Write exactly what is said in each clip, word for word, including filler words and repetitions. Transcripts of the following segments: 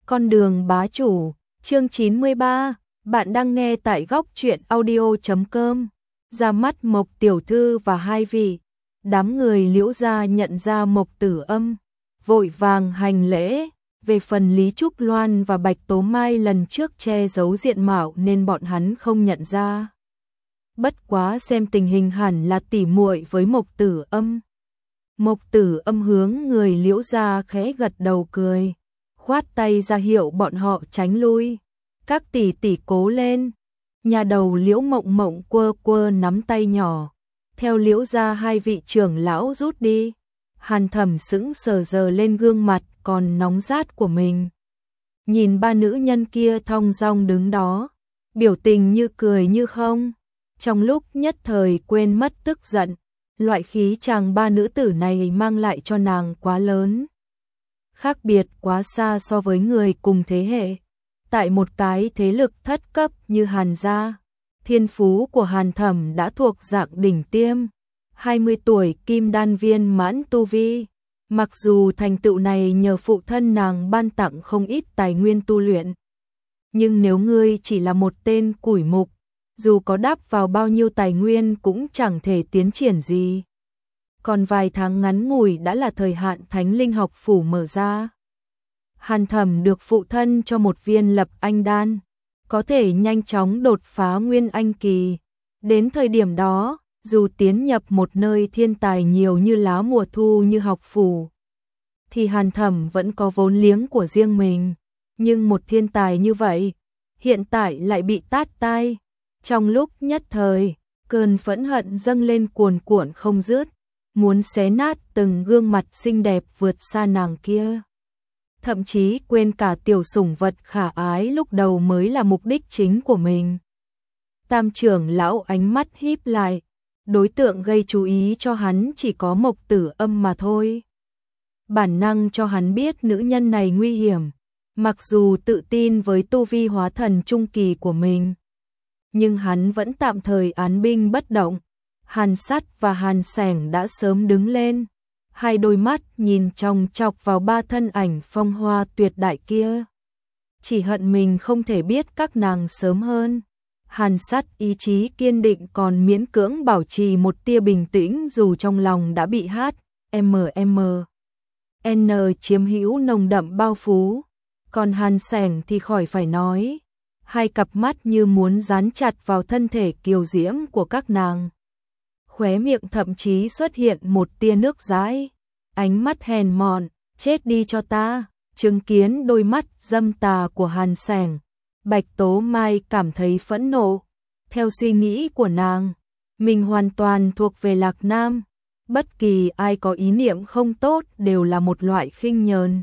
Con đường bá chủ, chương chín mươi ba, bạn đang nghe tại góc truyện audio chấm com. Ra mắt Mộc tiểu thư và hai vị, đám người Liễu gia nhận ra Mộc Tử Âm, vội vàng hành lễ. Về phần Lý Trúc Loan và Bạch Tố Mai lần trước che giấu diện mạo nên bọn hắn không nhận ra. Bất quá xem tình hình hẳn là tỉ muội với Mộc Tử Âm. Mộc Tử Âm hướng người Liễu gia khẽ gật đầu cười, khoát tay ra hiệu bọn họ tránh lui. Các tỷ tỷ cố lên. Nhà đầu Liễu Mộng Mộng quơ quơ nắm tay nhỏ, theo Liễu gia hai vị trưởng lão rút đi. Hàn Thẩm sững sờ sờ lên gương mặt còn nóng rát của mình. Nhìn ba nữ nhân kia thong dong đứng đó, biểu tình như cười như không. Trong lúc nhất thời quên mất tức giận, loại khí chàng ba nữ tử này mang lại cho nàng quá lớn. Khác biệt quá xa so với người cùng thế hệ. Tại một cái thế lực thất cấp như Hàn gia, thiên phú của Hàn Thẩm đã thuộc dạng đỉnh tiêm. hai mươi tuổi kim đan viên mãn tu vi. Mặc dù thành tựu này nhờ phụ thân nàng ban tặng không ít tài nguyên tu luyện. Nhưng nếu ngươi chỉ là một tên củi mục, dù có đáp vào bao nhiêu tài nguyên cũng chẳng thể tiến triển gì. Còn vài tháng ngắn ngủi đã là thời hạn Thánh Linh học phủ mở ra. Hàn Thẩm được phụ thân cho một viên lập anh đan, có thể nhanh chóng đột phá nguyên anh kỳ. Đến thời điểm đó, dù tiến nhập một nơi thiên tài nhiều như lá mùa thu như học phủ, thì Hàn Thẩm vẫn có vốn liếng của riêng mình. Nhưng một thiên tài như vậy, hiện tại lại bị tát tai. Trong lúc nhất thời, cơn phẫn hận dâng lên cuồn cuộn không dứt, muốn xé nát từng gương mặt xinh đẹp vượt xa nàng kia. Thậm chí quên cả tiểu sủng vật khả ái lúc đầu mới là mục đích chính của mình. Tam trưởng lão ánh mắt híp lại, đối tượng gây chú ý cho hắn chỉ có Mộc Tử Âm mà thôi. Bản năng cho hắn biết nữ nhân này nguy hiểm, mặc dù tự tin với tu vi hóa thần trung kỳ của mình. Nhưng hắn vẫn tạm thời án binh bất động. Hàn Sắt và Hàn Sẻng đã sớm đứng lên, hai đôi mắt nhìn chòng chọc vào ba thân ảnh phong hoa tuyệt đại kia. Chỉ hận mình không thể biết các nàng sớm hơn. Hàn Sắt ý chí kiên định còn miễn cưỡng bảo trì một tia bình tĩnh dù trong lòng đã bị H M M N chiếm hữu nồng đậm bao phủ. Còn Hàn Sẻng thì khỏi phải nói, hai cặp mắt như muốn dán chặt vào thân thể kiều diễm của các nàng. Khóe miệng thậm chí xuất hiện một tia nước dãi, ánh mắt hèn mọn, chết đi cho ta. Chứng kiến đôi mắt dâm tà của Hàn Sẻng, Bạch Tố Mai cảm thấy phẫn nộ. Theo suy nghĩ của nàng, mình hoàn toàn thuộc về Lạc Nam, bất kỳ ai có ý niệm không tốt đều là một loại khinh nhờn.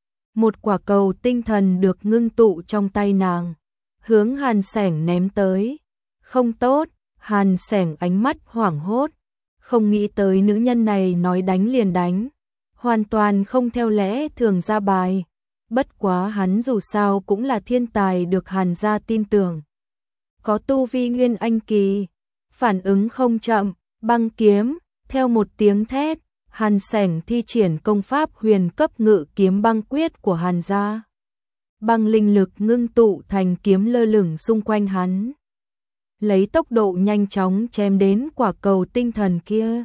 Một quả cầu tinh thần được ngưng tụ trong tay nàng, hướng Hàn Sẻng ném tới. Không tốt. Hàn Sẻng ánh mắt hoảng hốt, không nghĩ tới nữ nhân này nói đánh liền đánh, hoàn toàn không theo lẽ thường ra bài. Bất quá hắn dù sao cũng là thiên tài được Hàn gia tin tưởng, có tu vi nguyên anh kỳ, phản ứng không chậm. Băng kiếm, theo một tiếng thét, Hàn Sẻng thi triển công pháp huyền cấp ngự kiếm băng quyết của Hàn gia. Băng linh lực ngưng tụ thành kiếm lơ lửng xung quanh hắn, lấy tốc độ nhanh chóng chém đến quả cầu tinh thần kia.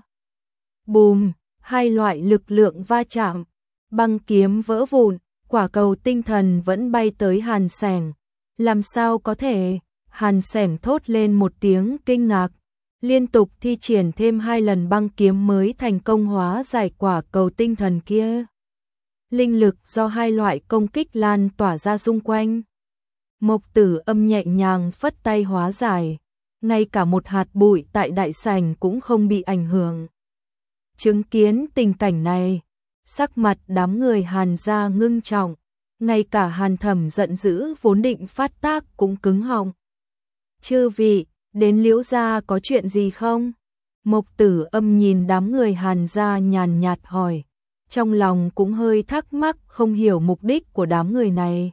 Bùm, hai loại lực lượng va chạm, băng kiếm vỡ vụn, quả cầu tinh thần vẫn bay tới Hàn Sẻng. Làm sao có thể? Hàn Sẻng thốt lên một tiếng kinh ngạc, liên tục thi triển thêm hai lần băng kiếm mới thành công hóa giải quả cầu tinh thần kia. Linh lực do hai loại công kích lan tỏa ra xung quanh. Mộc Tử Âm nhẹ nhàng phất tay hóa giải, ngay cả một hạt bụi tại đại sảnh cũng không bị ảnh hưởng. Chứng kiến tình cảnh này, sắc mặt đám người Hàn gia ngưng trọng, ngay cả Hàn Thẩm giận dữ vốn định phát tác cũng cứng họng. Chư vị, đến Liễu gia có chuyện gì không? Mộc Tử Âm nhìn đám người Hàn gia nhàn nhạt hỏi, trong lòng cũng hơi thắc mắc không hiểu mục đích của đám người này.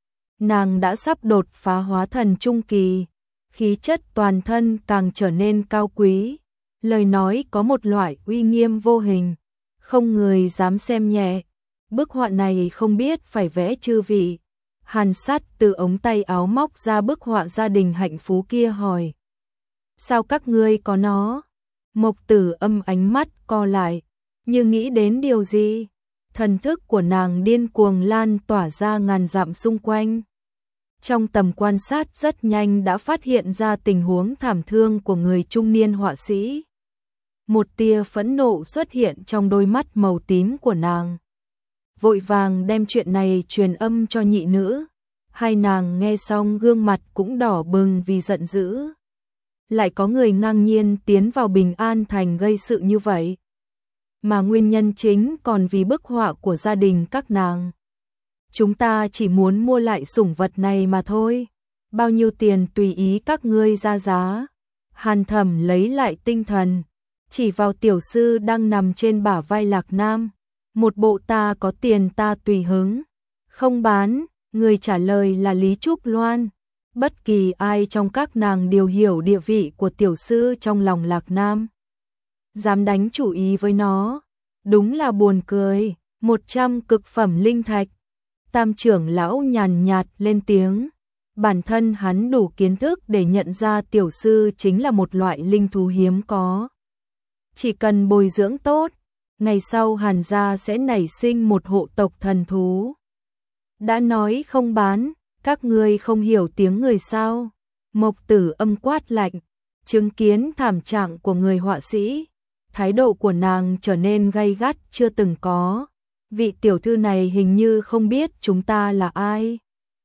Nàng đã sắp đột phá hóa thần trung kỳ, khí chất toàn thân càng trở nên cao quý, lời nói có một loại uy nghiêm vô hình, không người dám xem nhẹ. Bức họa này không biết phải vẽ chư vị, Hàn Sát từ ống tay áo móc ra bức họa gia đình hạnh phú kia hỏi. Sao các ngươi có nó? Mộc Tử Âm ánh mắt co lại, như nghĩ đến điều gì. Thần thức của nàng điên cuồng lan tỏa ra ngàn dặm xung quanh. Trong tầm quan sát rất nhanh đã phát hiện ra tình huống thảm thương của người trung niên họa sĩ. Một tia phẫn nộ xuất hiện trong đôi mắt màu tím của nàng. Vội vàng đem chuyện này truyền âm cho nhị nữ. Hai nàng nghe xong gương mặt cũng đỏ bừng vì giận dữ. Lại có người ngang nhiên tiến vào Bình An Thành gây sự như vậy. Mà nguyên nhân chính còn vì bức họa của gia đình các nàng. Chúng ta chỉ muốn mua lại sủng vật này mà thôi. Bao nhiêu tiền tùy ý các ngươi ra giá. Hàn Thẩm lấy lại tinh thần, chỉ vào tiểu sư đang nằm trên bả vai Lạc Nam. Một bộ ta có tiền ta tùy hứng. Không bán, người trả lời là Lý Trúc Loan. Bất kỳ ai trong các nàng đều hiểu địa vị của tiểu sư trong lòng Lạc Nam. Dám đánh chủ ý với nó, đúng là buồn cười. Một trăm cực phẩm linh thạch. Tam trưởng lão nhàn nhạt lên tiếng. Bản thân hắn đủ kiến thức để nhận ra tiểu sư chính là một loại linh thú hiếm có. Chỉ cần bồi dưỡng tốt, ngày sau Hàn gia sẽ nảy sinh một hộ tộc thần thú. Đã nói không bán, các ngươi không hiểu tiếng người sao? Mộc Tử Âm quát lạnh, chứng kiến thảm trạng của người họa sĩ, thái độ của nàng trở nên gay gắt chưa từng có. Vị tiểu thư này hình như không biết chúng ta là ai.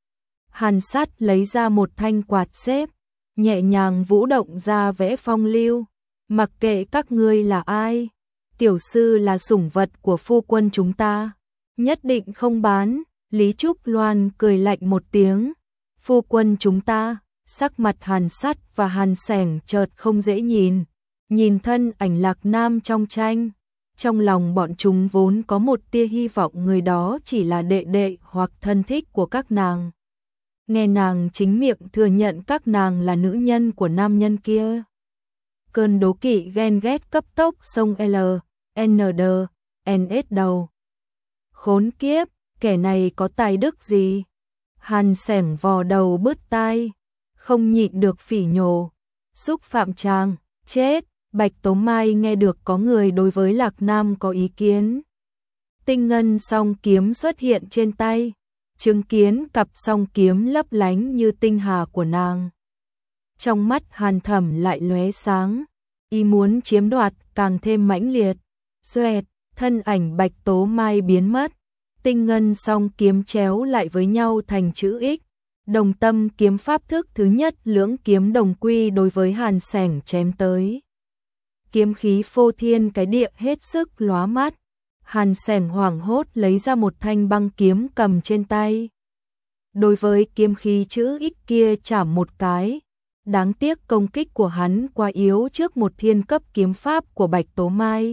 Hàn Sát lấy ra một thanh quạt xếp, nhẹ nhàng vũ động ra vẽ phong lưu. Mặc kệ các ngươi là ai, tiểu sư là sủng vật của phu quân chúng ta, nhất định không bán. Lý Trúc Loan cười lạnh một tiếng. Phu quân chúng ta. Sắc mặt Hàn Sát và Hàn Sẻng chợt không dễ nhìn. Nhìn thân ảnh Lạc Nam trong tranh, trong lòng bọn chúng vốn có một tia hy vọng người đó chỉ là đệ đệ hoặc thân thích của các nàng. Nghe nàng chính miệng thừa nhận các nàng là nữ nhân của nam nhân kia. Cơn đố kỵ ghen ghét cấp tốc xông L, N D, N S đầu. Khốn kiếp, kẻ này có tài đức gì? Hàn Sẻng vò đầu bứt tai, không nhịn được phỉ nhổ. Xúc phạm chàng, chết. Bạch Tố Mai nghe được có người đối với Lạc Nam có ý kiến. Tinh ngân song kiếm xuất hiện trên tay, chứng kiến cặp song kiếm lấp lánh như tinh hà của nàng. Trong mắt Hàn Thẩm lại lóe sáng, ý muốn chiếm đoạt càng thêm mãnh liệt. Xoẹt, thân ảnh Bạch Tố Mai biến mất, tinh ngân song kiếm chéo lại với nhau thành chữ X. Đồng tâm kiếm pháp thức thứ nhất lưỡng kiếm đồng quy đối với Hàn Sẻng chém tới. Kiếm khí phô thiên cái địa hết sức lóa mắt. Hàn Sẻng hoảng hốt lấy ra một thanh băng kiếm cầm trên tay. Đối với kiếm khí chữ X kia chảm một cái. Đáng tiếc công kích của hắn quá yếu trước một thiên cấp kiếm pháp của Bạch Tố Mai.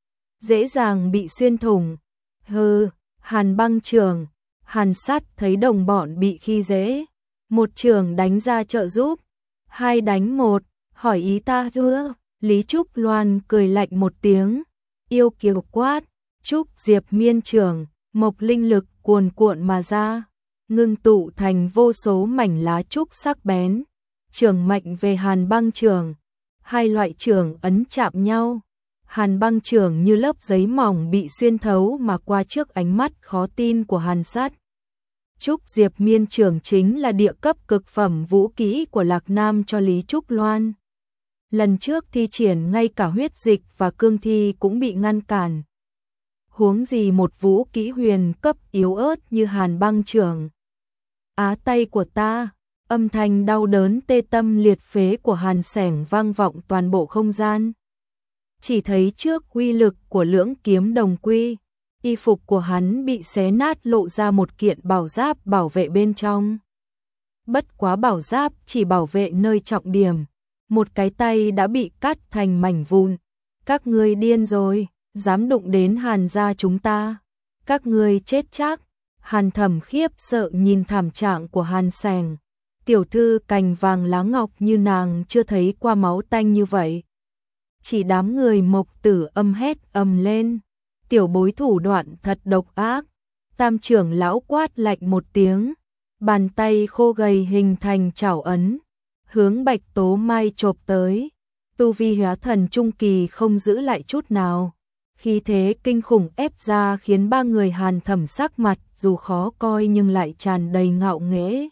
Dễ dàng bị xuyên thủng. Hừ, Hàn băng trường. Hàn Sát thấy đồng bọn bị khi dễ. Một trường đánh ra trợ giúp. Hai đánh một, hỏi ý ta chưa? Lý Trúc Loan cười lạnh một tiếng, yêu kiều quát, Trúc Diệp miên trường, mộc linh lực cuồn cuộn mà ra, ngưng tụ thành vô số mảnh lá trúc sắc bén, trường mạnh về Hàn băng trường. Hai loại trường ấn chạm nhau, Hàn băng trường như lớp giấy mỏng bị xuyên thấu mà qua trước ánh mắt khó tin của Hàn Sát. Trúc Diệp miên trường chính là địa cấp cực phẩm vũ kỹ của Lạc Nam cho Lý Trúc Loan. Lần trước thi triển ngay cả huyết dịch và cương thi cũng bị ngăn cản. Huống gì một vũ kỹ huyền cấp yếu ớt như Hàn băng trường. Á tay của ta, âm thanh đau đớn tê tâm liệt phế của Hàn Sẻng vang vọng toàn bộ không gian. Chỉ thấy trước uy lực của lưỡng kiếm đồng quy, y phục của hắn bị xé nát lộ ra một kiện bảo giáp bảo vệ bên trong. Bất quá bảo giáp chỉ bảo vệ nơi trọng điểm. Một cái tay đã bị cắt thành mảnh vụn. Các ngươi điên rồi, dám đụng đến Hàn gia chúng ta. Các ngươi chết chắc. Hàn Thẩm khiếp sợ nhìn thảm trạng của Hàn Sẻng. Tiểu thư cành vàng lá ngọc như nàng chưa thấy qua máu tanh như vậy. Chỉ đám người Mộc Tử Âm hét ầm lên. Tiểu bối thủ đoạn thật độc ác. Tam trưởng lão quát lạnh một tiếng. bàn tay khô gầy hình thành chảo ấn, hướng Bạch Tố Mai chộp tới. Tu vi hóa thần trung kỳ không giữ lại chút nào. Khí thế kinh khủng ép ra khiến ba người Hàn Thẩm sắc mặt dù khó coi nhưng lại tràn đầy ngạo nghễ.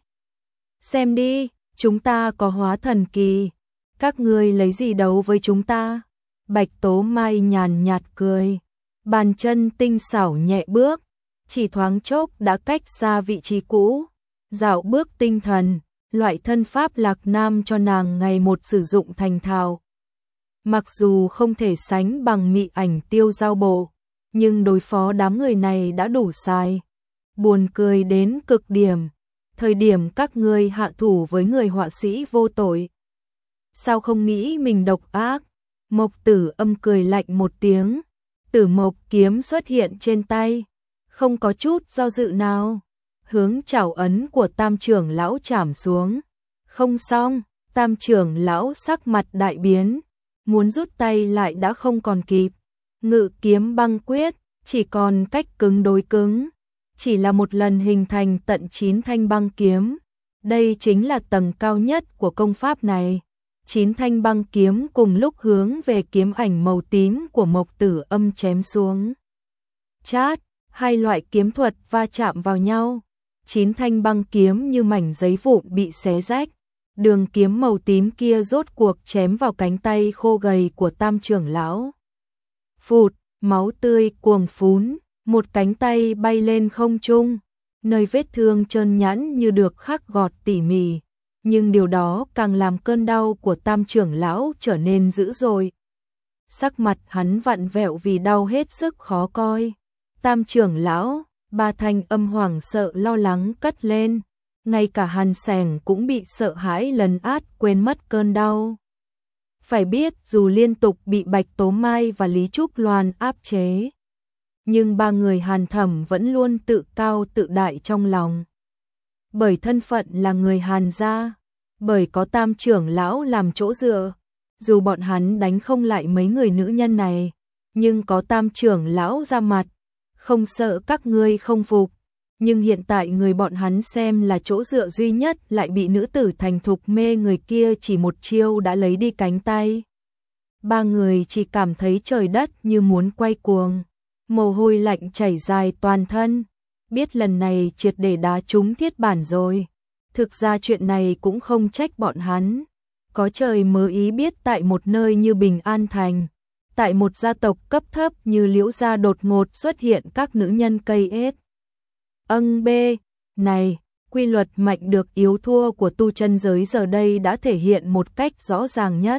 Xem đi, chúng ta có hóa thần kỳ, các ngươi lấy gì đấu với chúng ta? Bạch Tố Mai nhàn nhạt cười, bàn chân tinh xảo nhẹ bước, chỉ thoáng chốc đã cách xa vị trí cũ, dạo bước tinh thần, loại thân pháp Lạc Nam cho nàng ngày một sử dụng thành thạo. Mặc dù không thể sánh bằng mị ảnh tiêu giao bộ, nhưng đối phó đám người này đã đủ sai. Buồn cười đến cực điểm, thời điểm các ngươi hạ thủ với người họa sĩ vô tội. Sao không nghĩ mình độc ác? Mộc Tử Âm cười lạnh một tiếng, Tử Mộc kiếm xuất hiện trên tay, không có chút do dự nào, hướng chảo ấn của Tam trưởng lão chảm xuống. Không xong, Tam trưởng lão sắc mặt đại biến, muốn rút tay lại đã không còn kịp. Ngự kiếm băng quyết, chỉ còn cách cứng đối cứng, chỉ là một lần hình thành tận chín thanh băng kiếm. Đây chính là tầng cao nhất của công pháp này. Chín thanh băng kiếm cùng lúc hướng về kiếm ảnh màu tím của Mộc Tử Âm chém xuống. Chát, hai loại kiếm thuật va chạm vào nhau. Chín thanh băng kiếm như mảnh giấy vụn bị xé rách. Đường kiếm màu tím kia rốt cuộc chém vào cánh tay khô gầy của Tam trưởng lão. Phụt, máu tươi cuồng phún, một cánh tay bay lên không trung, nơi vết thương trơn nhẵn như được khắc gọt tỉ mỉ, nhưng điều đó càng làm cơn đau của Tam trưởng lão trở nên dữ dội. Sắc mặt hắn vặn vẹo vì đau hết sức khó coi. Tam trưởng lão, ba thanh âm hoảng sợ lo lắng cất lên. Ngay cả Hàn Sẻng cũng bị sợ hãi lấn át quên mất cơn đau. Phải biết dù liên tục bị Bạch Tố Mai và Lý Trúc Loan áp chế, nhưng ba người Hàn Thẩm vẫn luôn tự cao tự đại trong lòng. Bởi thân phận là người Hàn gia, bởi có Tam trưởng lão làm chỗ dựa, dù bọn hắn đánh không lại mấy người nữ nhân này, nhưng có Tam trưởng lão ra mặt, không sợ các ngươi không phục. Nhưng hiện tại người bọn hắn xem là chỗ dựa duy nhất lại bị nữ tử thành thục mê người kia chỉ một chiêu đã lấy đi cánh tay. Ba người chỉ cảm thấy trời đất như muốn quay cuồng, mồ hôi lạnh chảy dài toàn thân, biết lần này triệt để đá trúng thiết bản rồi. Thực ra chuyện này cũng không trách bọn hắn, có trời mơ ý biết tại một nơi như Bình An Thành, tại một gia tộc cấp thấp như Liễu gia đột ngột xuất hiện các nữ nhân cây ết. Âng bê, này, quy luật mạnh được yếu thua của tu chân giới giờ đây đã thể hiện một cách rõ ràng nhất.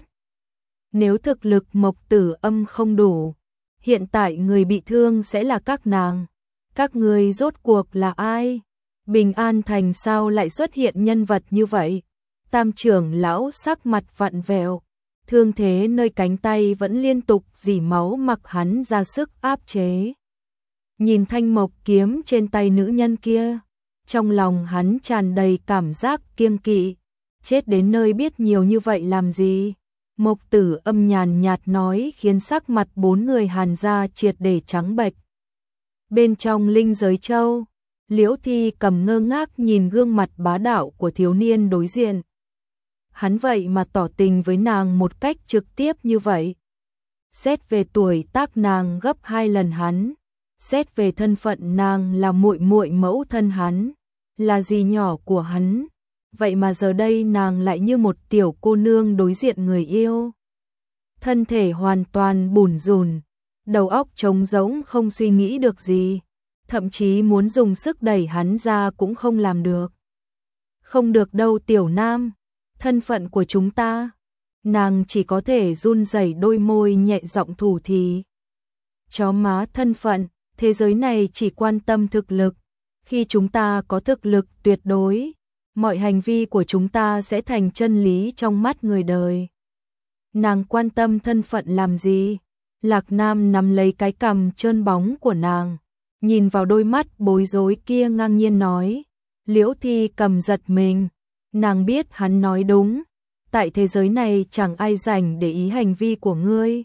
Nếu thực lực Mộc Tử Âm không đủ, hiện tại người bị thương sẽ là các nàng. Các người rốt cuộc là ai? Bình An Thành sao lại xuất hiện nhân vật như vậy? Tam trưởng lão sắc mặt vặn vẹo, thương thế nơi cánh tay vẫn liên tục rỉ máu mặc hắn ra sức áp chế. Nhìn thanh mộc kiếm trên tay nữ nhân kia, trong lòng hắn tràn đầy cảm giác kiêng kỵ, chết đến nơi biết nhiều như vậy làm gì. Mộc Tử Âm nhàn nhạt nói khiến sắc mặt bốn người Hàn gia triệt để trắng bệch. Bên trong linh giới châu, Liễu Thi cầm ngơ ngác nhìn gương mặt bá đạo của thiếu niên đối diện. Hắn vậy mà tỏ tình với nàng một cách trực tiếp như vậy. Xét về tuổi tác nàng gấp hai lần hắn, xét về thân phận nàng là muội muội mẫu thân hắn, là dì nhỏ của hắn, vậy mà giờ đây nàng lại như một tiểu cô nương đối diện người yêu. Thân thể hoàn toàn bủn rủn, đầu óc trống rỗng không suy nghĩ được gì, thậm chí muốn dùng sức đẩy hắn ra cũng không làm được. Không được đâu tiểu nam, thân phận của chúng ta. Nàng chỉ có thể run rẩy đôi môi nhẹ giọng thủ thỉ. Chó má thân phận, thế giới này chỉ quan tâm thực lực. Khi chúng ta có thực lực tuyệt đối, mọi hành vi của chúng ta sẽ thành chân lý trong mắt người đời. Nàng quan tâm thân phận làm gì? Lạc Nam nắm lấy cái cằm trơn bóng của nàng, nhìn vào đôi mắt bối rối kia ngang nhiên nói. Liễu Thi cầm giật mình, nàng biết hắn nói đúng. Tại thế giới này chẳng ai rảnh để ý hành vi của ngươi.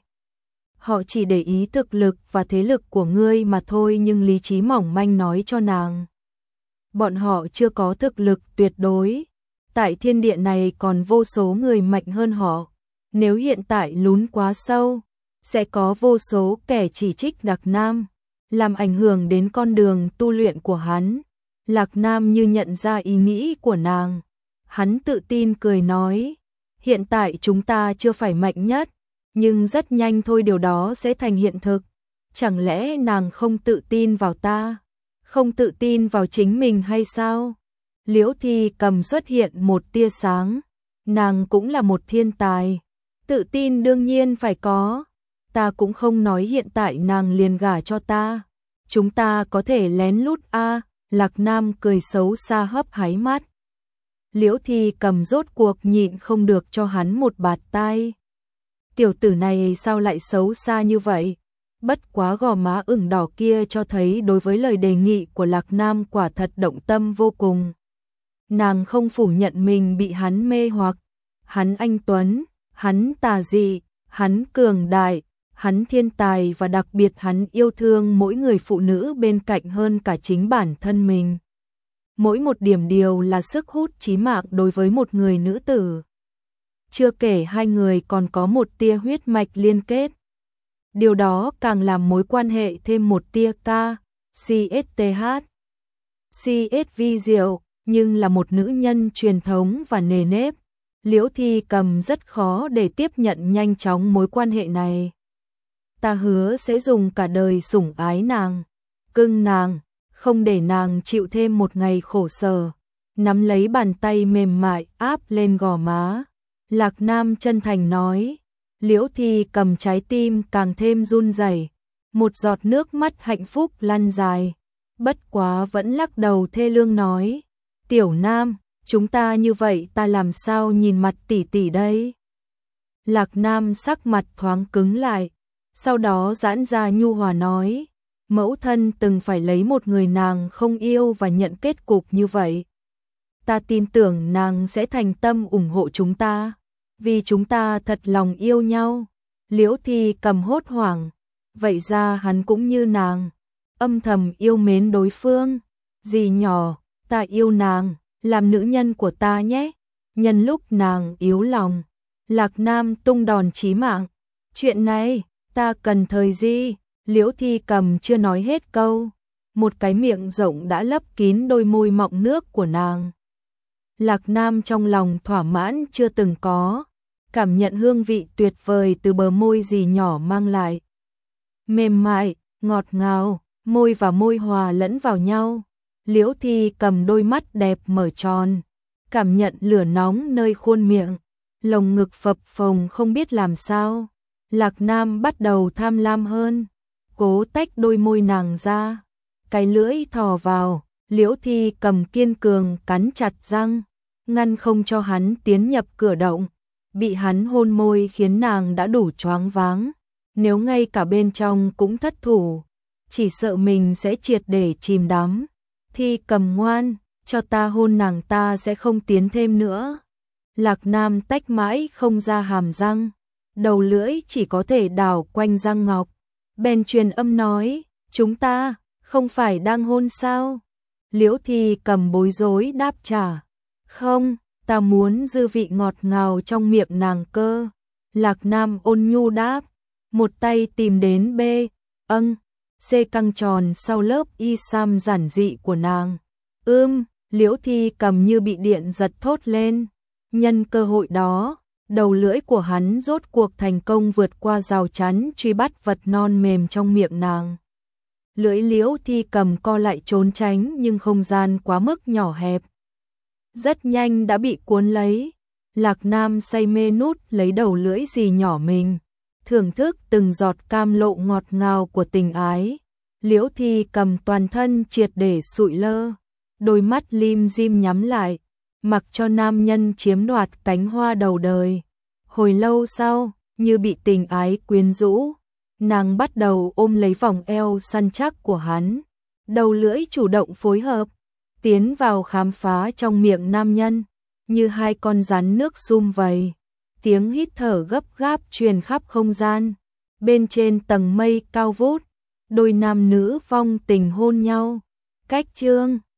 Họ chỉ để ý thực lực và thế lực của ngươi mà thôi, nhưng lý trí mỏng manh nói cho nàng. bọn họ chưa có thực lực tuyệt đối. Tại thiên địa này còn vô số người mạnh hơn họ. Nếu hiện tại lún quá sâu, sẽ có vô số kẻ chỉ trích Lạc Nam, làm ảnh hưởng đến con đường tu luyện của hắn. Lạc Nam như nhận ra ý nghĩ của nàng. Hắn tự tin cười nói, hiện tại chúng ta chưa phải mạnh nhất, nhưng rất nhanh thôi điều đó sẽ thành hiện thực. Chẳng lẽ nàng không tự tin vào ta, không tự tin vào chính mình hay sao? Liễu Thi Cầm xuất hiện một tia sáng, nàng cũng là một thiên tài, tự tin đương nhiên phải có. Ta cũng không nói hiện tại nàng liền gả cho ta, chúng ta có thể lén lút a. Lạc Nam cười xấu xa hấp háy mắt. Liễu Thi Cầm rốt cuộc nhịn không được cho hắn một bạt tai. Tiểu tử này sao lại xấu xa như vậy? Bất quá gò má ửng đỏ kia cho thấy đối với lời đề nghị của Lạc Nam quả thật động tâm vô cùng. Nàng không phủ nhận mình bị hắn mê hoặc. Hắn anh tuấn, hắn tà dị, hắn cường đại, hắn thiên tài và đặc biệt hắn yêu thương mỗi người phụ nữ bên cạnh hơn cả chính bản thân mình. Mỗi một điểm điều là sức hút chí mạng đối với một người nữ tử. Chưa kể hai người còn có một tia huyết mạch liên kết. Điều đó càng làm mối quan hệ thêm một tia K, xê ét tê hát. xê ét vi diệu, nhưng là một nữ nhân truyền thống và nề nếp. Liễu Thi Cầm rất khó để tiếp nhận nhanh chóng mối quan hệ này. Ta hứa sẽ dùng cả đời sủng ái nàng, cưng nàng, không để nàng chịu thêm một ngày khổ sở. Nắm lấy bàn tay mềm mại áp lên gò má, Lạc Nam chân thành nói. Liễu Thi Cầm trái tim càng thêm run rẩy, một giọt nước mắt hạnh phúc lăn dài, bất quá vẫn lắc đầu thê lương nói, Tiểu Nam, chúng ta như vậy ta làm sao nhìn mặt tỷ tỷ đây? Lạc Nam sắc mặt thoáng cứng lại, sau đó giãn ra nhu hòa nói, mẫu thân từng phải lấy một người nàng không yêu và nhận kết cục như vậy. Ta tin tưởng nàng sẽ thành tâm ủng hộ chúng ta, vì chúng ta thật lòng yêu nhau. Liễu Thi Cầm hốt hoảng, vậy ra hắn cũng như nàng, âm thầm yêu mến đối phương. Dì nhỏ, ta yêu nàng, làm nữ nhân của ta nhé. Nhân lúc nàng yếu lòng, Lạc Nam tung đòn chí mạng. Chuyện này, ta cần thời gì? Liễu Thi Cầm chưa nói hết câu, một cái miệng rộng đã lấp kín đôi môi mọng nước của nàng. Lạc Nam trong lòng thỏa mãn chưa từng có, cảm nhận hương vị tuyệt vời từ bờ môi dì nhỏ mang lại. Mềm mại, ngọt ngào, môi và môi hòa lẫn vào nhau. Liễu Thi Cầm đôi mắt đẹp mở tròn, cảm nhận lửa nóng nơi khuôn miệng, lồng ngực phập phồng không biết làm sao. Lạc Nam bắt đầu tham lam hơn, cố tách đôi môi nàng ra, cái lưỡi thò vào. Liễu Thi Cầm kiên cường cắn chặt răng, ngăn không cho hắn tiến nhập cửa động. Bị hắn hôn môi khiến nàng đã đủ choáng váng, nếu ngay cả bên trong cũng thất thủ, chỉ sợ mình sẽ triệt để chìm đắm. Thi Cầm ngoan, cho ta hôn nàng, ta sẽ không tiến thêm nữa. Lạc Nam tách mãi không ra hàm răng, đầu lưỡi chỉ có thể đảo quanh răng ngọc. Bèn truyền âm nói, chúng ta không phải đang hôn sao? Liễu Thi Cầm bối rối đáp trả, không, ta muốn dư vị ngọt ngào trong miệng nàng cơ. Lạc Nam ôn nhu đáp, một tay tìm đến bê, âng, xê căng tròn sau lớp y sam giản dị của nàng. Ưm, Liễu Thi Cầm như bị điện giật thốt lên. Nhân cơ hội đó, đầu lưỡi của hắn rốt cuộc thành công vượt qua rào chắn truy bắt vật non mềm trong miệng nàng. Lưỡi Liễu Thi Cầm co lại trốn tránh nhưng không gian quá mức nhỏ hẹp, rất nhanh đã bị cuốn lấy. Lạc Nam say mê nút lấy đầu lưỡi dì nhỏ mình, thưởng thức từng giọt cam lộ ngọt ngào của tình ái. Liễu Thi Cầm toàn thân triệt để sụi lơ, đôi mắt lim dim nhắm lại, mặc cho nam nhân chiếm đoạt cánh hoa đầu đời. Hồi lâu sau, như bị tình ái quyến rũ, nàng bắt đầu ôm lấy vòng eo săn chắc của hắn, đầu lưỡi chủ động phối hợp, tiến vào khám phá trong miệng nam nhân, như hai con rắn nước sum vầy. Tiếng hít thở gấp gáp truyền khắp không gian. Bên trên tầng mây cao vút, đôi nam nữ vong tình hôn nhau. Cách chương